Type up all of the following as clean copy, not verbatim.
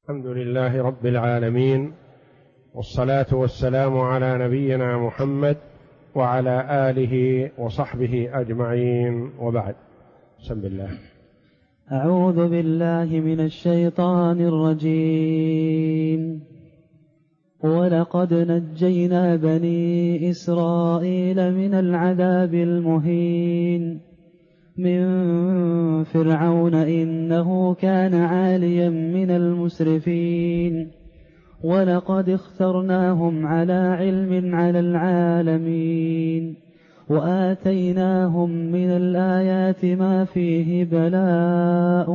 الحمد لله رب العالمين، والصلاة والسلام على نبينا محمد وعلى آله وصحبه أجمعين، وبعد. بسم الله. أعوذ بالله من الشيطان الرجيم. ولقد نجينا بني إسرائيل من العذاب المهين من فرعون إنه كان عاليا من المسرفين ولقد اخترناهم على علم على العالمين وآتيناهم من الآيات ما فيه بلاء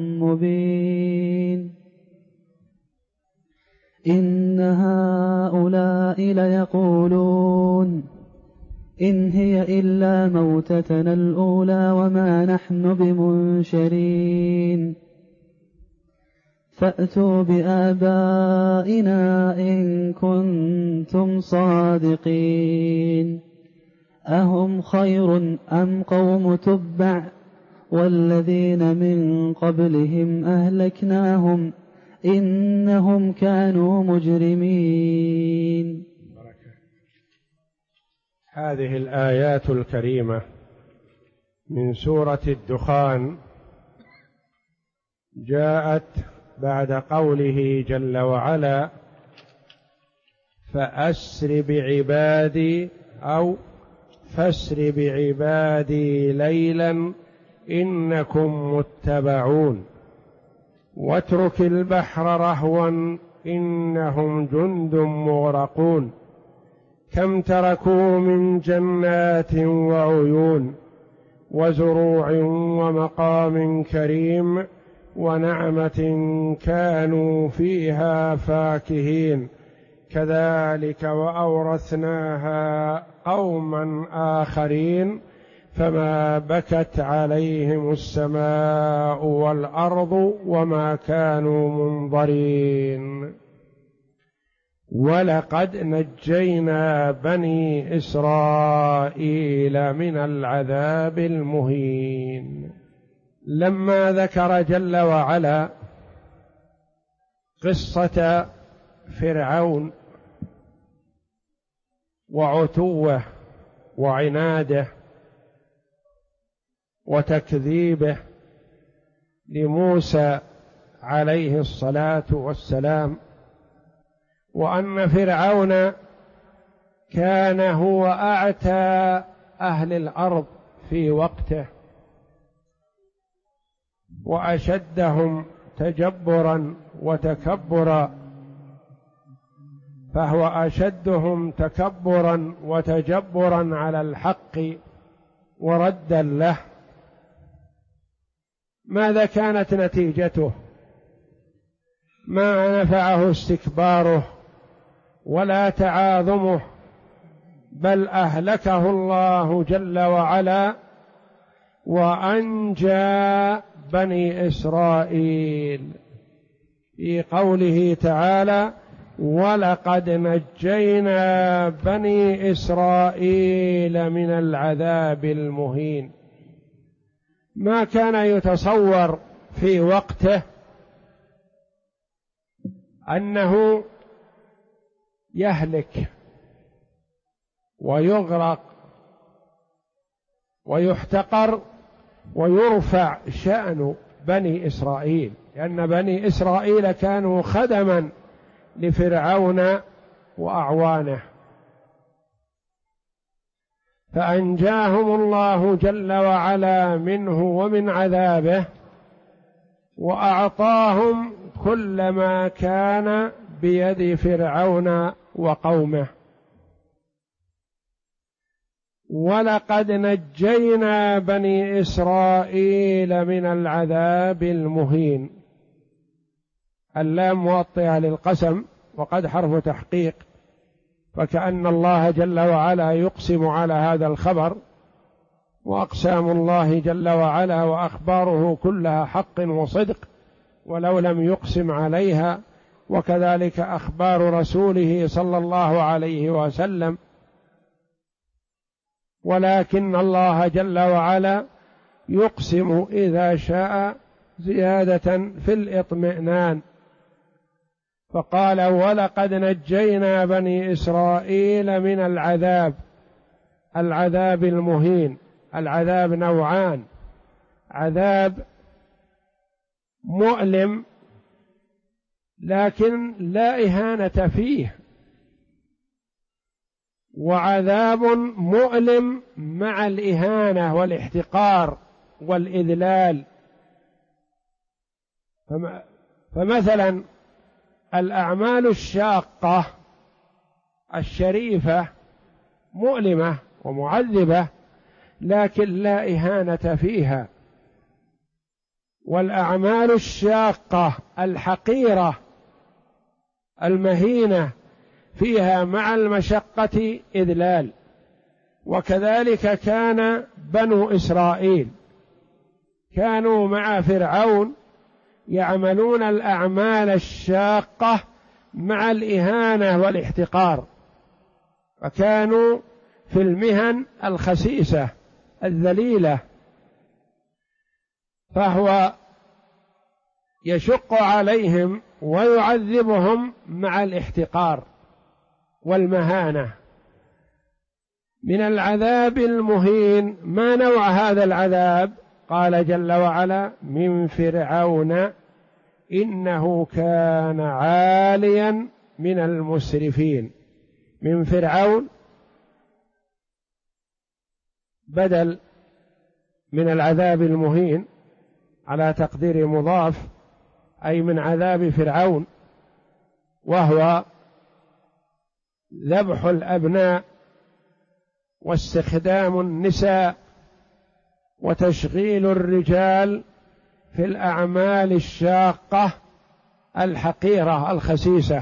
مبين إن هؤلاء ليقولون إن هي إلا موتتنا الأولى وما نحن بمنشرين فأتوا بآبائنا إن كنتم صادقين أهم خير أم قوم تبع والذين من قبلهم أهلكناهم إنهم كانوا مجرمين. هذه الآيات الكريمة من سورة الدخان جاءت بعد قوله جل وعلا: فأسر بعبادي أو فاسر بعبادي ليلا إنكم متبعون واترك البحر رهوا إنهم جند مغرقون كم تركوا من جنات وعيون وزروع ومقام كريم ونعمة كانوا فيها فاكهين كذلك وأورثناها قوما آخرين فما بكت عليهم السماء والأرض وما كانوا منظرين ولقد نجينا بني إسرائيل من العذاب المهين. لما ذكر جل وعلا قصة فرعون وعتوه وعناده وتكذيبه لموسى عليه الصلاة والسلام، وأن فرعون كان هو أعتى أهل الأرض في وقته وأشدهم تجبرا وتكبرا، فهو أشدهم تكبرا وتجبرا على الحق وردا له. ماذا كانت نتيجته؟ ما نفعه استكباره ولا تعاظمه، بل أهلكه الله جل وعلا وأنجى بني إسرائيل في قوله تعالى: ولقد نجينا بني إسرائيل من العذاب المهين. ما كان يتصور في وقته أنه يهلك ويغرق ويحتقر ويرفع شأن بني إسرائيل، لأن بني إسرائيل كانوا خدما لفرعون وأعوانه، فأنجاهم الله جل وعلا منه ومن عذابه وأعطاهم كل ما كان بيد فرعون وقومه. ولقد نجينا بني إسرائيل من العذاب المهين. اللام موطئة للقسم وقد حرف تحقيق، فكأن الله جل وعلا يقسم على هذا الخبر، وأقسام الله جل وعلا وأخباره كلها حق وصدق ولو لم يقسم عليها، وكذلك أخبار رسوله صلى الله عليه وسلم، ولكن الله جل وعلا يقسم إذا شاء زيادة في الإطمئنان فقال ولقد نجينا بني إسرائيل من العذاب المهين. العذاب نوعان: عذاب مؤلم لكن لا إهانة فيه، وعذاب مؤلم مع الإهانة والاحتقار والإذلال. فمثلا الأعمال الشاقة الشريفة مؤلمة ومعذبة لكن لا إهانة فيها، والأعمال الشاقة الحقيرة المهينة فيها مع المشقة إذلال. وكذلك كان بنو إسرائيل كانوا مع فرعون يعملون الأعمال الشاقة مع الإهانة والاحتقار، فكانوا في المهن الخسيسة الذليلة، فهو يشق عليهم ويعذبهم مع الاحتقار والمهانة. من العذاب المهين ما نوع هذا العذاب؟ قال جل وعلا: من فرعون إنه كان عاليا من المسرفين. من فرعون بدل من العذاب المهين على تقدير مضاف، أي من عذاب فرعون، وهو ذبح الأبناء واستخدام النساء وتشغيل الرجال في الأعمال الشاقة الحقيرة الخسيسة.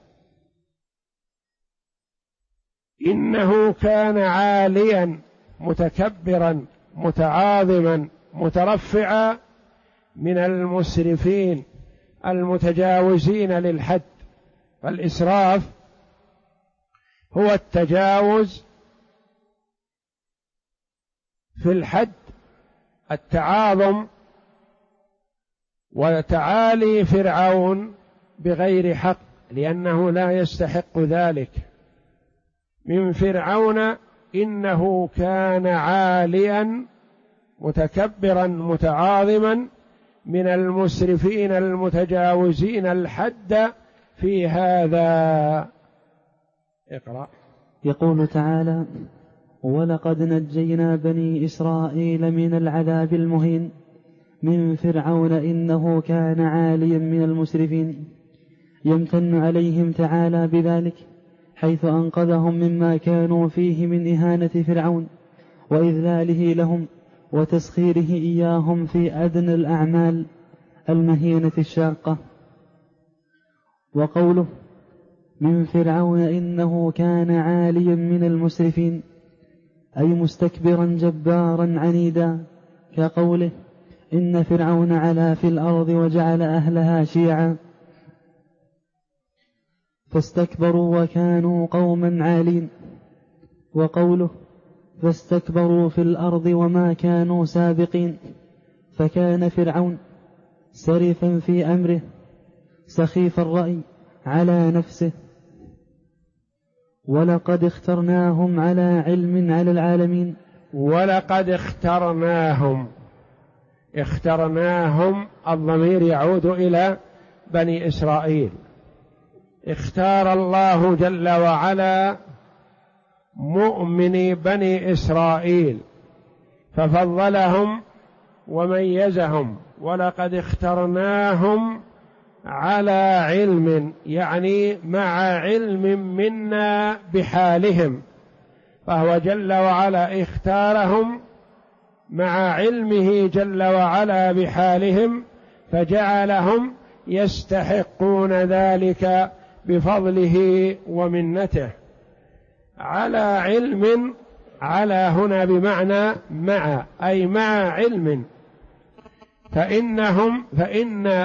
إنه كان عاليا متكبرا متعاظما مترفعا من المسرفين المتجاوزين للحد. فالإسراف هو التجاوز في الحد، التعاظم وتعالي فرعون بغير حق لأنه لا يستحق ذلك. من فرعون إنه كان عاليا متكبرا متعاظما من المسرفين المتجاوزين الحد في هذا. اقرأ. يقول تعالى: ولقد نجينا بني إسرائيل من العذاب المهين من فرعون إنه كان عاليا من المسرفين. يمتن عليهم تعالى بذلك حيث أنقذهم مما كانوا فيه من إهانة فرعون وإذلاله لهم وتسخيره إياهم في أدنى الأعمال المهينة الشاقة. وقوله من فرعون إنه كان عاليا من المسرفين أي مستكبرا جبارا عنيدا، كقوله إن فرعون علا في الأرض وجعل أهلها شيعا فاستكبروا وكانوا قوما عالين. وقوله فاستكبروا في الأرض وما كانوا سابقين، فكان فرعون سرفا في أمره سخيف الرأي على نفسه. ولقد اخترناهم على علم على العالمين. ولقد اخترناهم الضمير يعود إلى بني إسرائيل. اختار الله جل وعلا مؤمني بني إسرائيل ففضلهم وميزهم. ولقد اخترناهم على علم، يعني مع علم منا بحالهم، فهو جل وعلا اختارهم مع علمه جل وعلا بحالهم، فجعلهم يستحقون ذلك بفضله ومنته. على علم، على هنا بمعنى مع، أي مع علم، فإن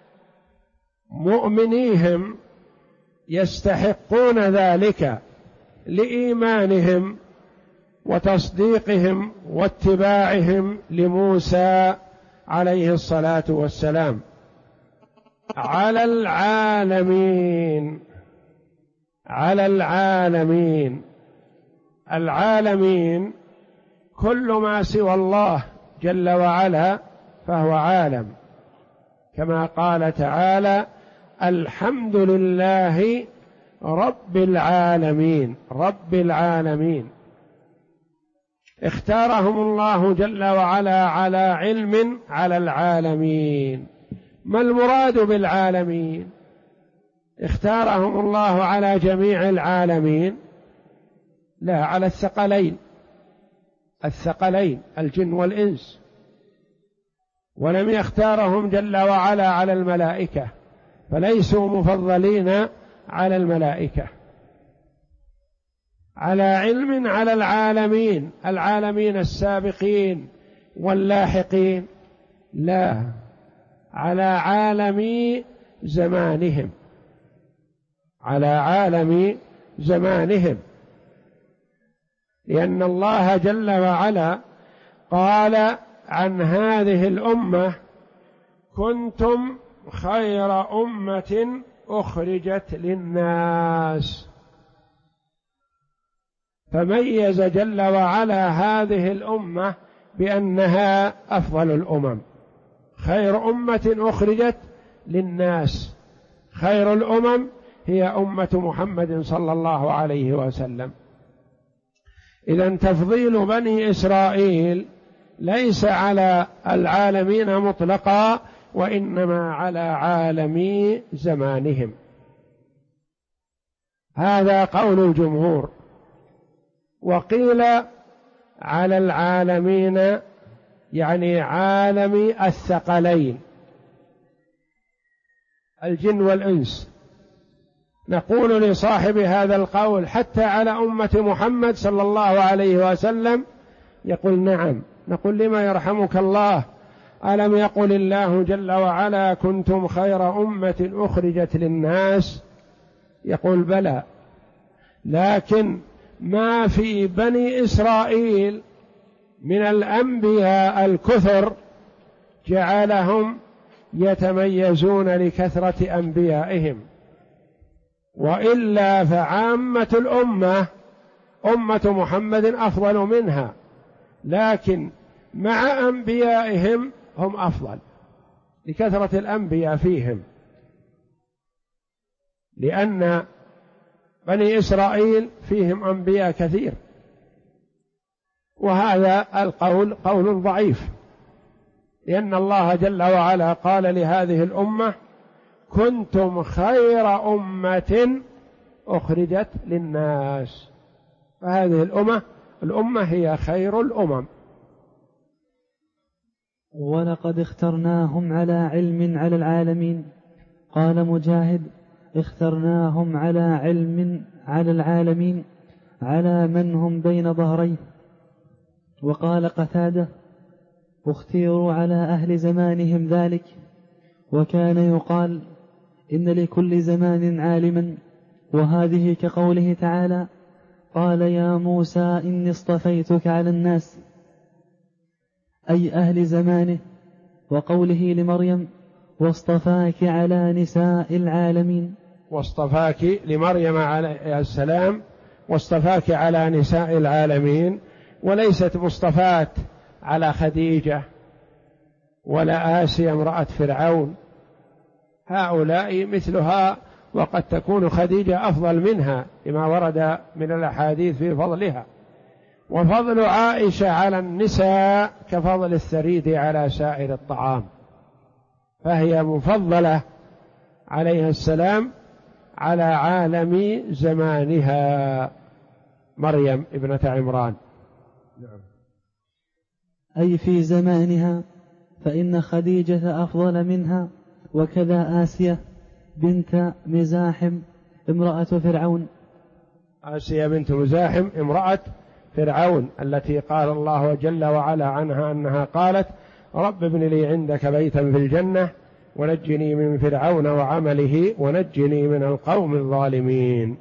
مؤمنيهم يستحقون ذلك لإيمانهم وتصديقهم واتباعهم لموسى عليه الصلاة والسلام. على العالمين، على العالمين. العالمين كل ما سوى الله جل وعلا فهو عالم، كما قال تعالى: الحمد لله رب العالمين. رب العالمين اختارهم الله جل وعلا على علم على العالمين. ما المراد بالعالمين؟ اختارهم الله على جميع العالمين؟ لا، على الثقلين، الثقلين الجن والإنس، ولم يختارهم جل وعلا على الملائكة، فليسوا مفضلين على الملائكة. على علم على العالمين، العالمين السابقين واللاحقين؟ لا، على عالم زمانهم، على عالم زمانهم، لأن الله جل وعلا قال عن هذه الأمة: كنتم خير أمة أخرجت للناس. فميز جل وعلا هذه الأمة بأنها أفضل الأمم، خير أمة أخرجت للناس. خير الأمم هي أمة محمد صلى الله عليه وسلم. إذن تفضيل بني إسرائيل ليس على العالمين مطلقا، وإنما على عالمي زمانهم. هذا قول الجمهور. وقيل على العالمين يعني عالم الثقلين الجن والإنس. نقول لصاحب هذا القول: حتى على أمة محمد صلى الله عليه وسلم؟ يقول: نعم. نقول: لما يرحمك الله؟ ألم يقل الله جل وعلا: كنتم خير أمة أخرجت للناس؟ يقول: بلى، لكن ما في بني إسرائيل من الأنبياء الكثر جعلهم يتميزون لكثرة أنبيائهم، وإلا فعامة الأمة أمة محمد أفضل منها، لكن مع أنبيائهم هم أفضل لكثرة الأنبياء فيهم، لأن بني إسرائيل فيهم أنبياء كثير. وهذا القول قول ضعيف، لأن الله جل وعلا قال لهذه الأمة: كنتم خير أمة أخرجت للناس. فهذه الأمة هي خير الأمم. ولقد اخترناهم على علم على العالمين. قال مجاهد: اخترناهم على علم على العالمين، على من هم بين ظهريه. وقال قتادة: اختيروا على أهل زمانهم ذلك. وكان يقال: إن لكل زمان عالما. وهذه كقوله تعالى: قال يا موسى إني اصطفيتك على الناس، أي أهل زمانه. وقوله لمريم: واصطفاك على نساء العالمين. واصطفاك لمريم عليه السلام، واصطفاك على نساء العالمين، وليست مصطفاة على خديجة ولا آسيا امرأة فرعون، هؤلاء مثلها، وقد تكون خديجة أفضل منها لما ورد من الأحاديث في فضلها. وفضل عائشة على النساء كفضل الثريد على سائر الطعام، فهي مفضلة عليه السلام على عالم زمانها، مريم ابنة عمران. نعم. أي في زمانها، فإن خديجة أفضل منها، وكذا آسيا بنت مزاحم امرأة فرعون. آسيا بنت مزاحم امرأة فرعون التي قال الله جل وعلا عنها أنها قالت: رب ابن لي عندك بيتا في الجنة ونجني من فرعون وعمله ونجني من القوم الظالمين.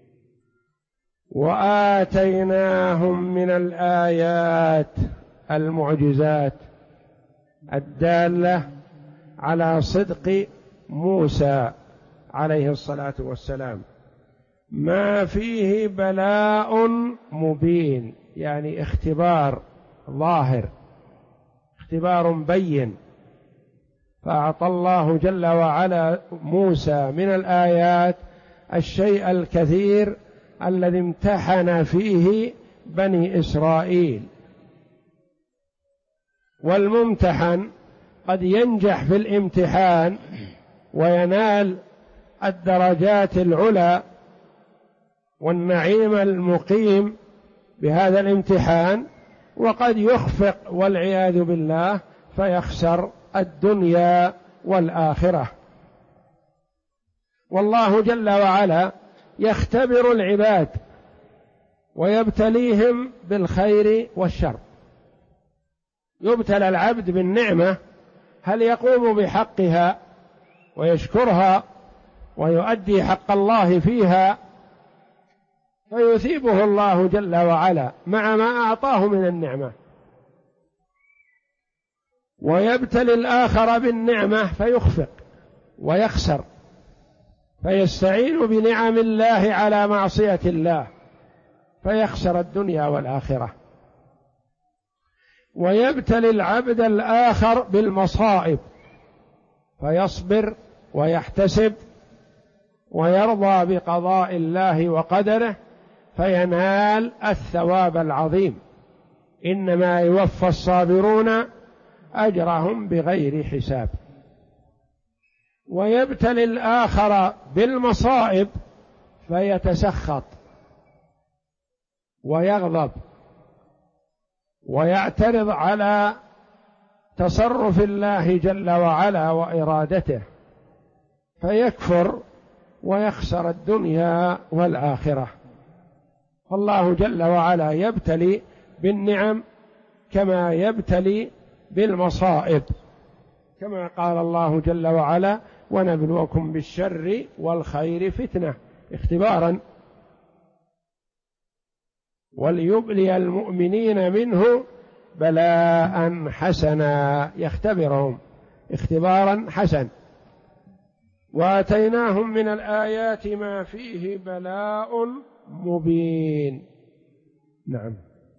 وآتيناهم من الآيات المعجزات الدالة على صدق موسى عليه الصلاة والسلام، ما فيه بلاء مبين، يعني اختبار ظاهر، اختبار بين. فأعطى الله جل وعلا موسى من الآيات الشيء الكثير الذي امتحن فيه بني إسرائيل. والممتحن قد ينجح في الامتحان وينال الدرجات العلى والنعيم المقيم بهذا الامتحان، وقد يخفق والعياذ بالله فيخسر الدنيا والآخرة. والله جل وعلا يختبر العباد ويبتليهم بالخير والشر. يبتلى العبد بالنعمة، هل يقوم بحقها ويشكرها ويؤدي حق الله فيها، فيثيبه الله جل وعلا مع ما أعطاه من النعمة. ويبتلي الآخر بالنعمة فيخفق ويخسر، فيستعين بنعم الله على معصية الله فيخسر الدنيا والآخرة. ويبتلي العبد الآخر بالمصائب فيصبر ويحتسب ويرضى بقضاء الله وقدره فينال الثواب العظيم. إنما يوفى الصابرون أجرهم بغير حساب. ويبتلي الآخر بالمصائب فيتسخط ويغضب ويعترض على تصرف الله جل وعلا وإرادته فيكفر ويخسر الدنيا والآخرة. فالله جل وعلا يبتلي بالنعم كما يبتلي بالمصائب، كما قال الله جل وعلا: ونبلوكم بالشر والخير فتنة، اختبارا، وليبلي المؤمنين منه بلاء حسنا، يختبرهم اختبارا حسن. وآتيناهم من الآيات ما فيه بلاء مبين. نعم.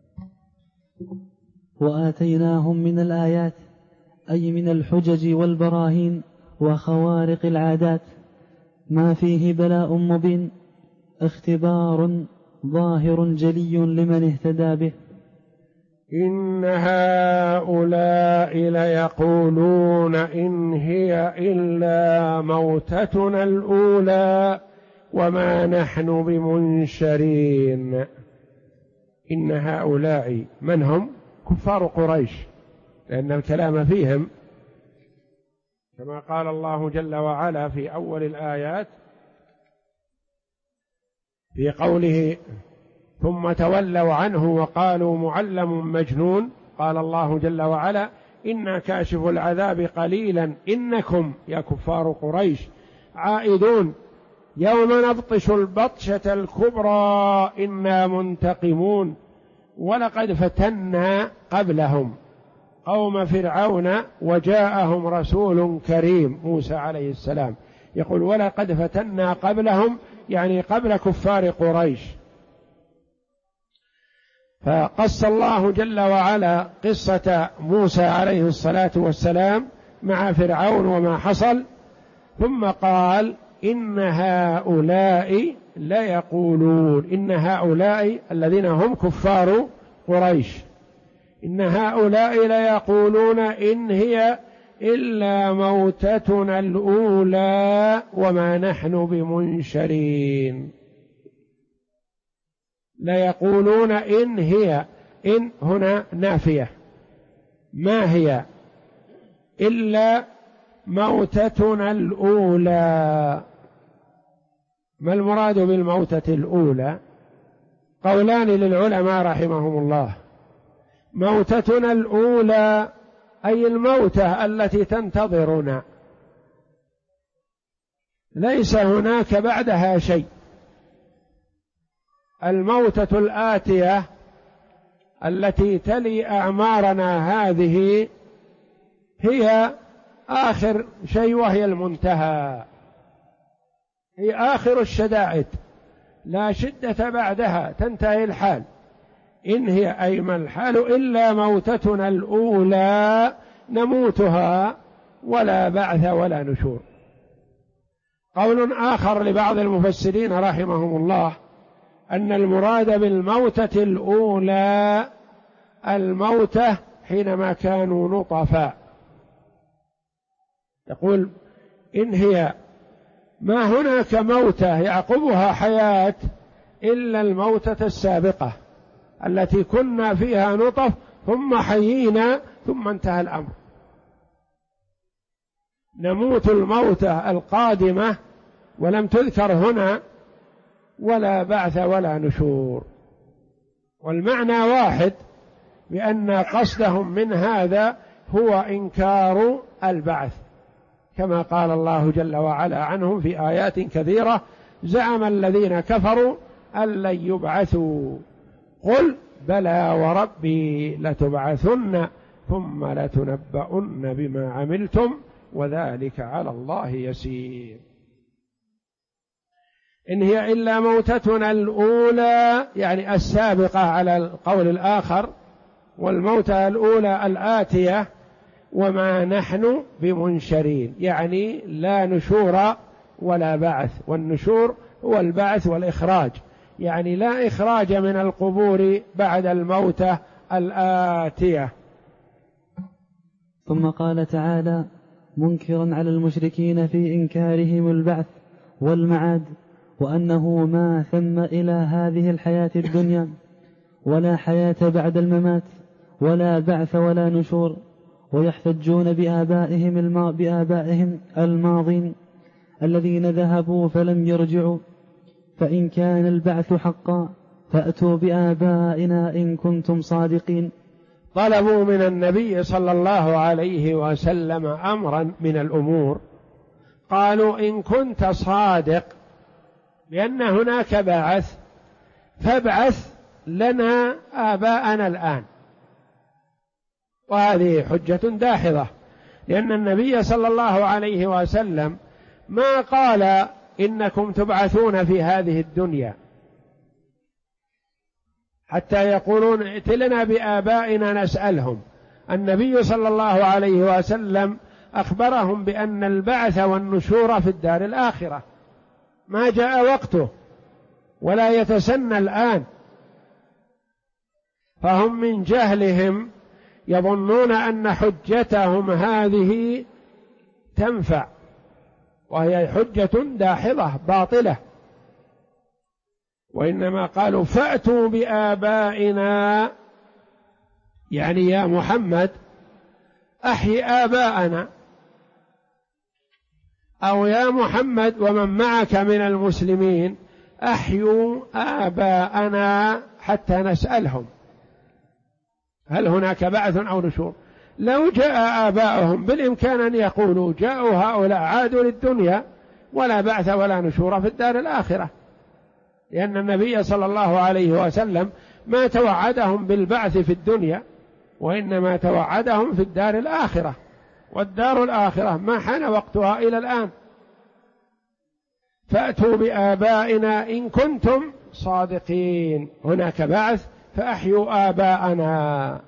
وآتيناهم من الآيات أي من الحجج والبراهين وخوارق العادات ما فيه بلاء مبين، اختبار ظاهر جلي لمن اهتدى به. إن هؤلاء ليقولون إن هي إلا موتتنا الأولى وما نحن بمنشرين. إن هؤلاء من هم؟ كفار قريش، لأن الكلام فيهم، كما قال الله جل وعلا في أول الآيات في قوله: ثم تولوا عنه وقالوا معلم مجنون. قال الله جل وعلا: إنا كاشف العذاب قليلا إنكم يا كفار قريش عائدون يوم نبطش البطشة الكبرى إنا منتقمون. ولقد فتنا قبلهم قوم فرعون وجاءهم رسول كريم موسى عليه السلام. يقول: ولقد فتنا قبلهم، يعني قبل كفار قريش. فقص الله جل وعلا قصة موسى عليه الصلاة والسلام مع فرعون وما حصل، ثم قال: إن هؤلاء ليقولون، إن هؤلاء الذين هم كفار قريش، إن هؤلاء ليقولون إن هي إلا موتتنا الأولى وما نحن بمنشرين. ليقولون إن هي، إن هنا نافية، ما هي إلا موتتنا الأولى. ما المراد بالموتة الأولى؟ قولان للعلماء رحمهم الله. موتتنا الأولى أي الموتة التي تنتظرنا، ليس هناك بعدها شيء. الموتة الآتية التي تلي أعمارنا هذه هي آخر شيء وهي المنتهى، هي آخر الشدائد، لا شدة بعدها، تنتهي الحال. إن هي أي ما الحال إلا موتتنا الأولى نموتها ولا بعث ولا نشور. قول آخر لبعض المفسرين رحمهم الله أن المراد بالموتة الأولى الموتة حينما كانوا نطفا، يقول إن هي ما هناك موتة يعقبها حياة إلا الموتة السابقة التي كنا فيها نطف ثم حيينا ثم انتهى الأمر. نموت الموتة القادمة ولم تذكر هنا ولا بعث ولا نشور، والمعنى واحد، بأن قصدهم من هذا هو إنكار البعث، كما قال الله جل وعلا عنهم في آيات كثيرة: زعم الذين كفروا أن لن يبعثوا قل بلى وربي لتبعثن ثم لتنبؤن بما عملتم وذلك على الله يسير. إن هي إلا موتتنا الأولى يعني السابقة على القول الآخر، والموتة الأولى الآتية، وما نحن بمنشرين يعني لا نشور ولا بعث، والنشور هو البعث والإخراج، يعني لا إخراج من القبور بعد الموتة الآتية. ثم قال تعالى منكرا على المشركين في إنكارهم البعث والمعاد، وأنه ما ثم إلى هذه الحياة الدنيا ولا حياة بعد الممات ولا بعث ولا نشور، ويحتجون بآبائهم الماضين الذين ذهبوا فلم يرجعوا، فإن كان البعث حقا فأتوا بآبائنا إن كنتم صادقين. طلبوا من النبي صلى الله عليه وسلم أمرا من الأمور، قالوا إن كنت صادق بأن هناك بعث فابعث لنا آباءنا الآن. وهذه حجة داحضة، لأن النبي صلى الله عليه وسلم ما قال إنكم تبعثون في هذه الدنيا حتى يقولون ائت لنا بآبائنا نسألهم. النبي صلى الله عليه وسلم أخبرهم بأن البعث والنشور في الدار الآخرة، ما جاء وقته ولا يتسنى الآن، فهم من جهلهم يظنون أن حجتهم هذه تنفع، وهي حجة داحضة باطلة، وإنما قالوا فأتوا بآبائنا، يعني يا محمد أحي آباءنا، أو يا محمد ومن معك من المسلمين أحيوا آباءنا حتى نسألهم هل هناك بعث أو نشور. لو جاء آباؤهم بالإمكان أن يقولوا جاءوا هؤلاء عادوا للدنيا ولا بعث ولا نشور في الدار الآخرة، لأن النبي صلى الله عليه وسلم ما توعدهم بالبعث في الدنيا، وإنما توعدهم في الدار الآخرة، والدار الآخرة ما حان وقتها إلى الآن. فأتوا بآبائنا إن كنتم صادقين، هناك بعث فأحيوا آباءنا.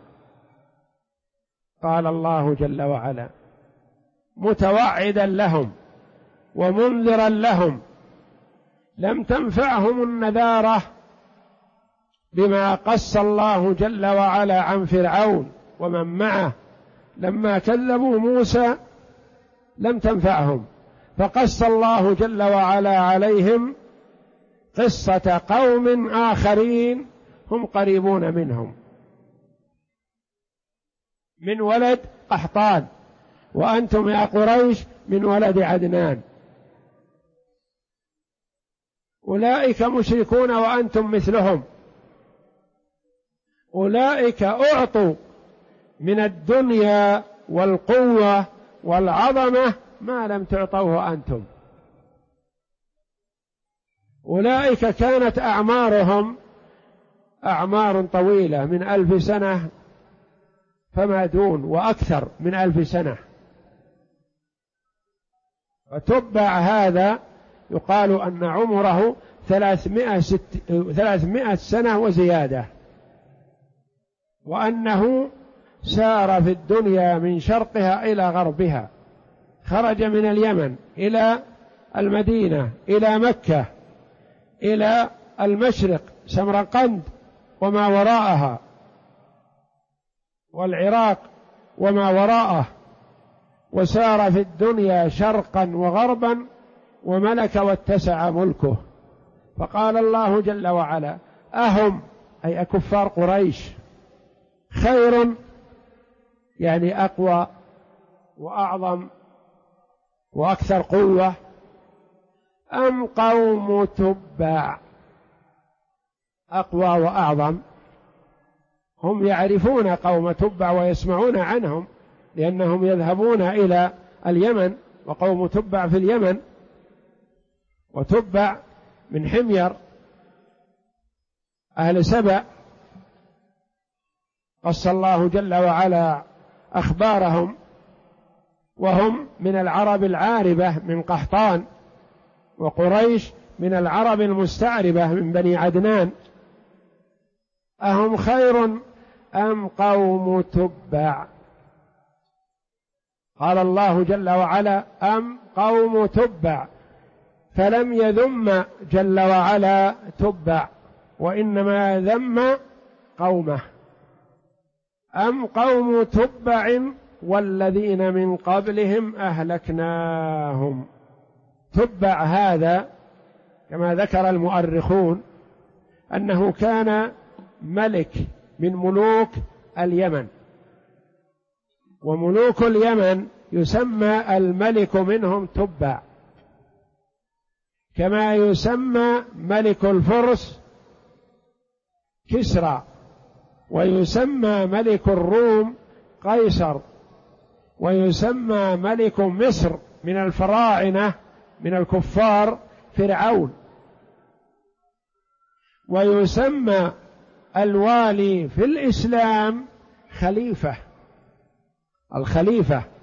قال الله جل وعلا متوعدا لهم ومنذرا لهم: لم تنفعهم النذارة بما قص الله جل وعلا عن فرعون ومن معه لما كذبوا موسى، لم تنفعهم، فقص الله جل وعلا عليهم قصة قوم آخرين هم قريبون منهم، من ولد قحطان، وأنتم يا قريش من ولد عدنان، أولئك مشركون وأنتم مثلهم، أولئك أعطوا من الدنيا والقوة والعظمة ما لم تعطوه أنتم، أولئك كانت أعمارهم أعمار طويلة من 1000 سنة فما دون، وأكثر من 1000 سنة، فتبع هذا يقال أن عمره 300 سنة وزيادة، وأنه سار في الدنيا من شرقها إلى غربها، خرج من اليمن إلى المدينة إلى مكة إلى المشرق سمرقند وما وراءها والعراق وما وراءه، وسار في الدنيا شرقا وغربا وملك واتسع ملكه. فقال الله جل وعلا: أهم أي كفار قريش خير، يعني أقوى وأعظم وأكثر قوة، أم قوم تبع؟ أقوى وأعظم، هم يعرفون قوم تبع ويسمعون عنهم لأنهم يذهبون إلى اليمن، وقوم تبع في اليمن، وتبع من حمير أهل سبأ، قص الله جل وعلا أخبارهم، وهم من العرب العاربة من قحطان، وقريش من العرب المستعربة من بني عدنان. أهم خير أم قوم تبع؟ قال الله جل وعلا: أم قوم تبع، فلم يذم جل وعلا تبع، وإنما ذم قومه. أم قوم تبع والذين من قبلهم أهلكناهم. تبع هذا كما ذكر المؤرخون أنه كان ملك من ملوك اليمن، وملوك اليمن يسمى الملك منهم تبع، كما يسمى ملك الفرس كسرى، ويسمى ملك الروم قيصر، ويسمى ملك مصر من الفراعنة من الكفار فرعون، ويسمى الوالي في الإسلام خليفة، الخليفة.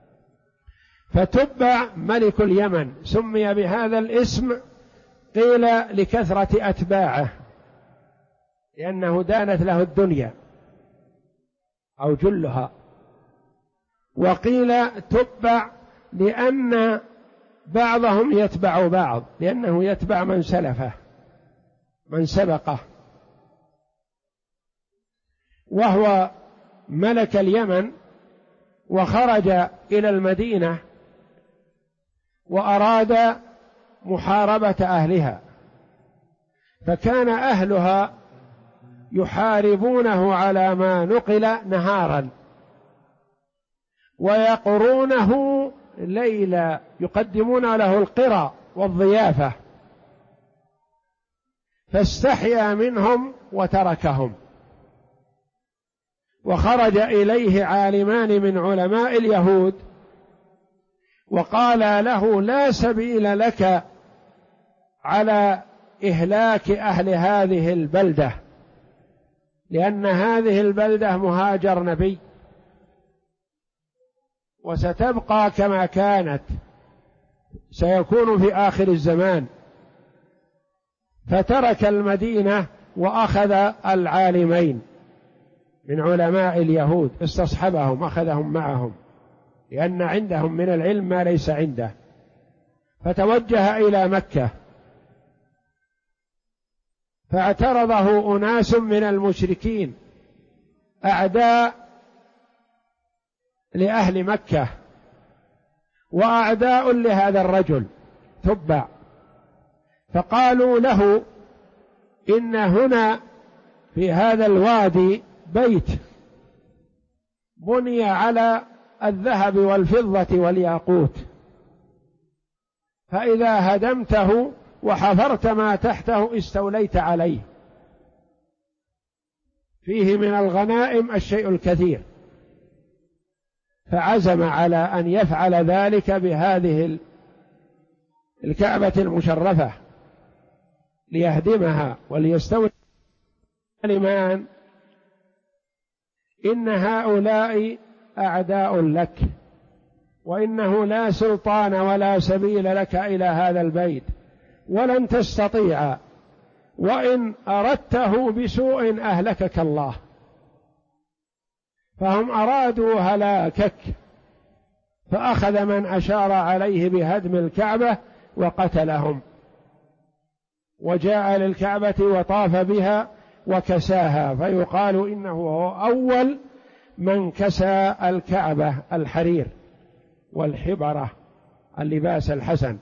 فتبع ملك اليمن سمي بهذا الاسم قيل لكثرة أتباعه، لأنه دانت له الدنيا أو جلها، وقيل تبع لأن بعضهم يتبع بعض، لأنه يتبع من سلفه من سبقه. وهو ملك اليمن وخرج إلى المدينة وأراد محاربة أهلها، فكان أهلها يحاربونه على ما نقل نهارا ويقرونه ليلا، يقدمون له القرى والضيافة، فاستحيا منهم وتركهم. وخرج إليه عالمان من علماء اليهود وقال له: لا سبيل لك على إهلاك أهل هذه البلدة، لأن هذه البلدة مهاجر نبي وستبقى كما كانت، سيكون في آخر الزمان. فترك المدينة وأخذ العالمين من علماء اليهود، استصحبهم أخذهم معهم، لأن عندهم من العلم ما ليس عنده، فتوجه إلى مكة. فاعترضه أناس من المشركين أعداء لأهل مكة وأعداء لهذا الرجل تبع، فقالوا له: إن هنا في هذا الوادي بيت بني على الذهب والفضة والياقوت، فإذا هدمته وحفرت ما تحته استوليت عليه، فيه من الغنائم الشيء الكثير. فعزم على أن يفعل ذلك بهذه الكعبة المشرفة ليهدمها وليستولي الإيمان. إن هؤلاء أعداء لك وإنه لا سلطان ولا سبيل لك إلى هذا البيت ولن تستطيع، وإن أردته بسوء أهلكك الله. فهم أرادوا هلاكك، فأخذ من أشار عليه بهدم الكعبة وقتلهم، وجاء للكعبة وطاف بها وكساها، فيقال إنه هو أول من كسى الكعبة الحرير والحبرة اللباس الحسن.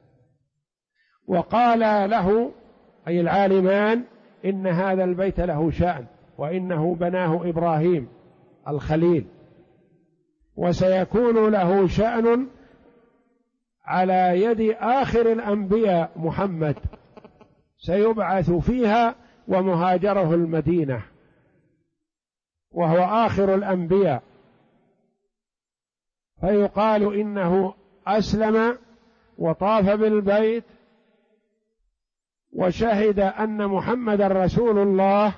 وقال له أي العالمان إن هذا البيت له شأن، وإنه بناه إبراهيم الخليل، وسيكون له شأن على يد آخر الأنبياء محمد، سيبعث فيها ومهاجره المدينة، وهو آخر الأنبياء. فيقال إنه أسلم وطاف بالبيت وشهد أن محمد رسول الله،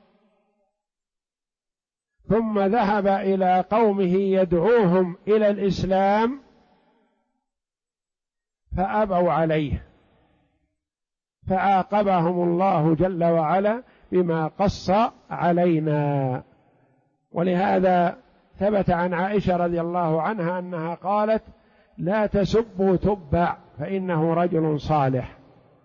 ثم ذهب إلى قومه يدعوهم إلى الإسلام فأبوا عليه، فعاقبهم الله جل وعلا بما قص علينا. ولهذا ثبت عن عائشة رضي الله عنها أنها قالت: لا تسبوا تبع فإنه رجل صالح.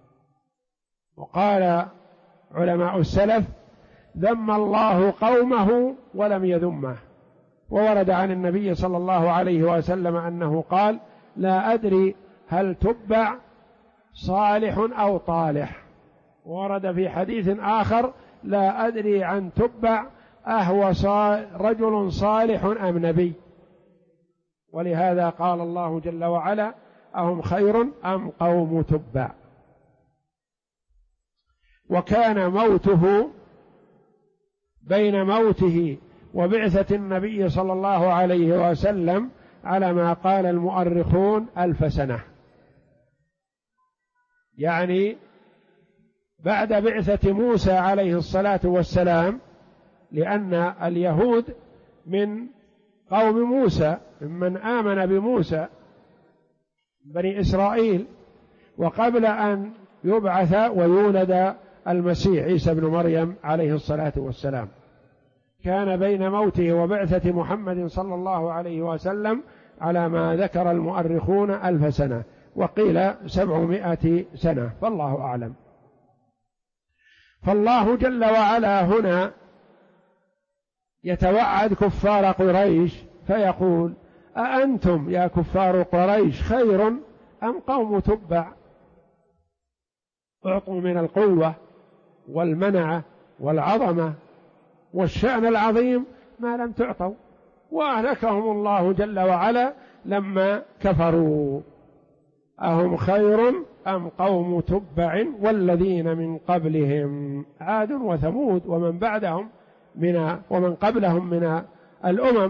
وقال علماء السلف: ذم الله قومه ولم يذمه. وورد عن النبي صلى الله عليه وسلم أنه قال: لا أدري هل تبع صالح أو طالح. ورد في حديث آخر: لا أدري عن تبع أهو رجل صالح أم نبي. ولهذا قال الله جل وعلا: أهم خير أم قوم تبع. وكان موته بين موته وبعثة النبي صلى الله عليه وسلم على ما قال المؤرخون 1000 سنة، يعني بعد بعثة موسى عليه الصلاة والسلام، لأن اليهود من قوم موسى، ممن آمن بموسى بني إسرائيل، وقبل أن يبعث ويولد المسيح عيسى بن مريم عليه الصلاة والسلام، كان بين موته وبعثة محمد صلى الله عليه وسلم على ما ذكر المؤرخون 1000 سنة، وقيل 700 سنة، فالله أعلم. فالله جل وعلا هنا يتوعد كفار قريش فيقول: أأنتم يا كفار قريش خير أم قوم تبع؟ أعطوا من القوة والمنعة والعظمة والشأن العظيم ما لم تعطوا، وأهلكهم الله جل وعلا لما كفروا. أهم خير أم قوم تبع والذين من قبلهم، عاد وثمود ومن بعدهم ومن قبلهم من الأمم،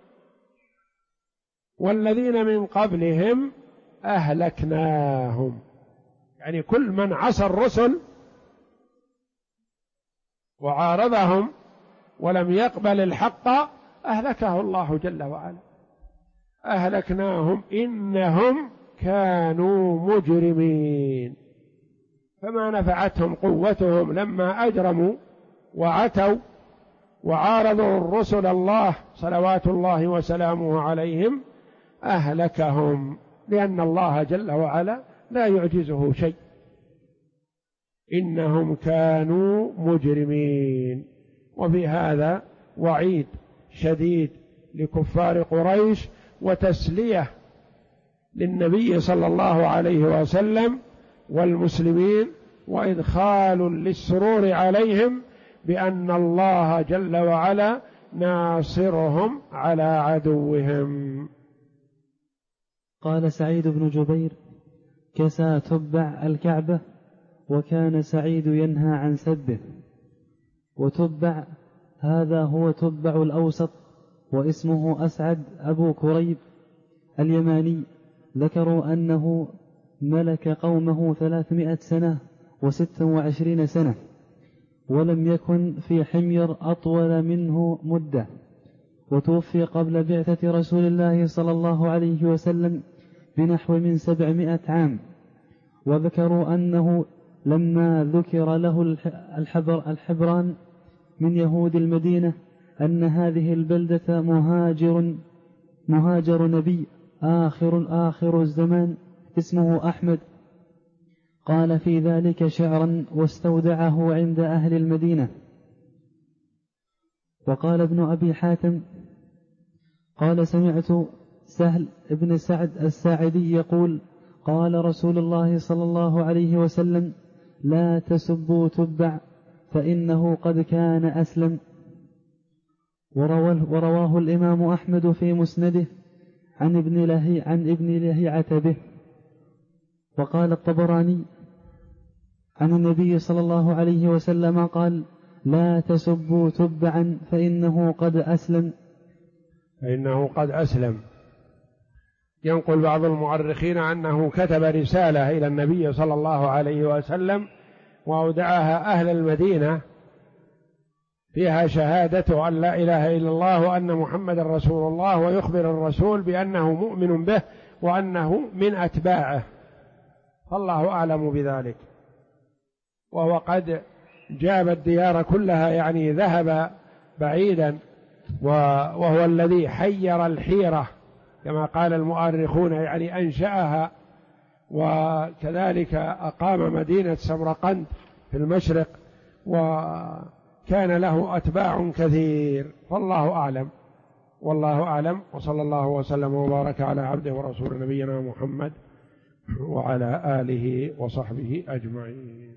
والذين من قبلهم أهلكناهم، يعني كل من عصى الرسل وعارضهم ولم يقبل الحق أهلكه الله جل وعلا. أهلكناهم إنهم كانوا مجرمين، فما نفعتهم قوتهم لما أجرموا وعتوا وعارضوا الرسل الله صلوات الله وسلامه عليهم، أهلكهم، لأن الله جل وعلا لا يعجزه شيء. إنهم كانوا مجرمين. وفي هذا وعيد شديد لكفار قريش، وتسلية للنبي صلى الله عليه وسلم والمسلمين، وإدخال للسرور عليهم بأن الله جل وعلا ناصرهم على عدوهم. قال سعيد بن جبير: كسى تبع الكعبة، وكان سعيد ينهى عن سبه. وتبع هذا هو تبع الأوسط، واسمه أسعد أبو كريب اليماني. ذكروا أنه ملك قومه 300 سنة و26 سنة، ولم يكن في حمير أطول منه مدة، وتوفي قبل بعثة رسول الله صلى الله عليه وسلم بنحو من 700 عام. وذكروا أنه لما ذكر له الحبران من يهود المدينة أن هذه البلدة مهاجر نبي آخر الزمان اسمه أحمد، قال في ذلك شعرا واستودعه عند أهل المدينة. وقال ابن أبي حاتم قال سمعت سهل بن سعد الساعدي يقول قال رسول الله صلى الله عليه وسلم لا تسبوا تبع فإنه قد كان أسلم. ورواه الإمام أحمد في مسنده عن ابن لهيعة به. وقال الطبراني عن النبي صلى الله عليه وسلم قال لا تسبوا تبعا فإنه قد أسلم. ينقل بعض المؤرخين أنه كتب رسالة إلى النبي صلى الله عليه وسلم وأودعها أهل المدينة فيها شهادة أن لا إله إلا الله وأن محمد رسول الله، ويخبر الرسول بأنه مؤمن به وأنه من أتباعه، فالله أعلم بذلك. وهو قد جاب الديار كلها، يعني ذهب بعيدا، وهو الذي حير الحيرة كما قال المؤرخون، يعني أنشأها، وكذلك أقام مدينة سمرقند في المشرق، وكان له أتباع كثير، فالله أعلم. والله أعلم، وصلى الله وسلم وبارك على عبده ورسول نبينا محمد وعلى آله وصحبه أجمعين.